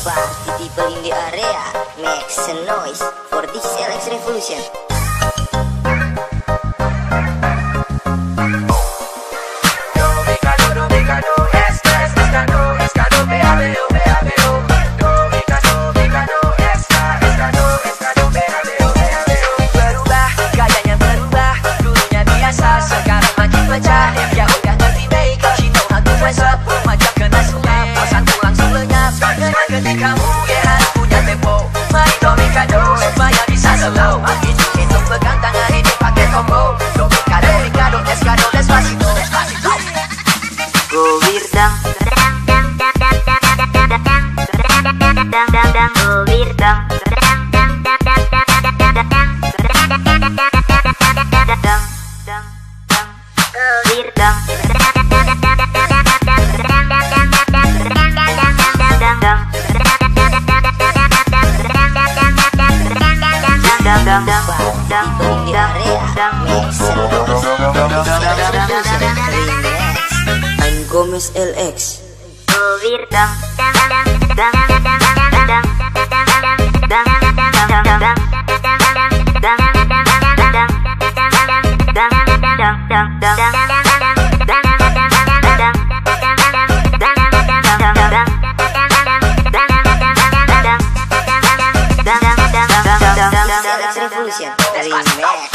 Party people in the area, make some noise for this LX revolution. Berubah, gayanya berubah, dulunya biasa, sekarang makin pecah. Ya udah ngerti baik, she know how to dress up, macam kena sulap, bosanku langsung lenyap. Dengan ketika ya harus punya tempo, main domikado supaya bisa slow. Hitung pegang tangan ini pakai combo, domikado, domikado, descado, despacito, despacito. Go Wirdang, go Wirdang. I'm Gomez LX. Revolution Remix.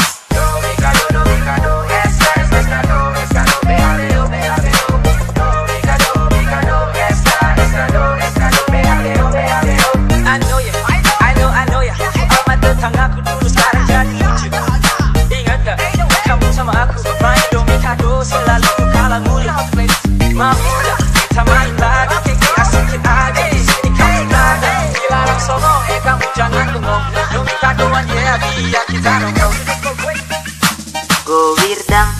I know ya. Amat tentang aku dulu sekarang jadi lucu. Ingat gak? Kamu sama aku main domikado selalu kalah mulu. Mau gak kita main lagi? Asikin aja di sini kamu nada. Dilarang songong, kamu jangan bengong. Domikadoan ya biar kita nongkrong. Go Wirdang,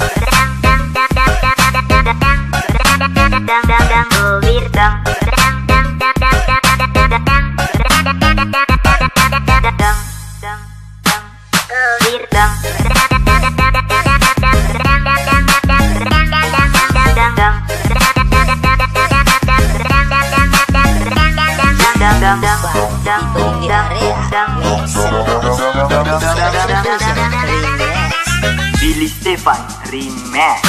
go Wirdang. Billy Stefan Remix.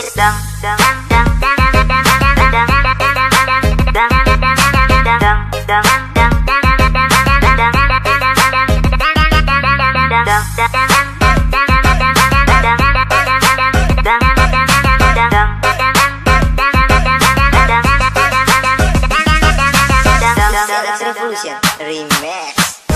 Revolution Remix.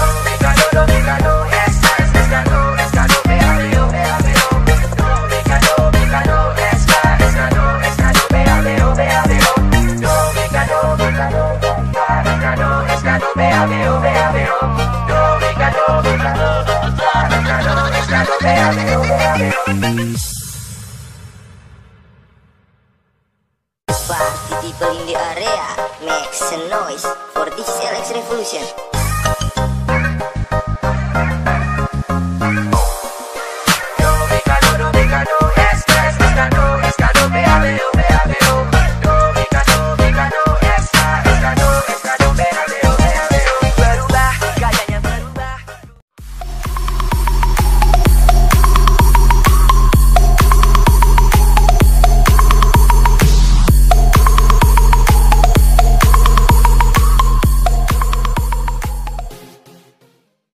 Party people in the area, make some noise for this LX revolution.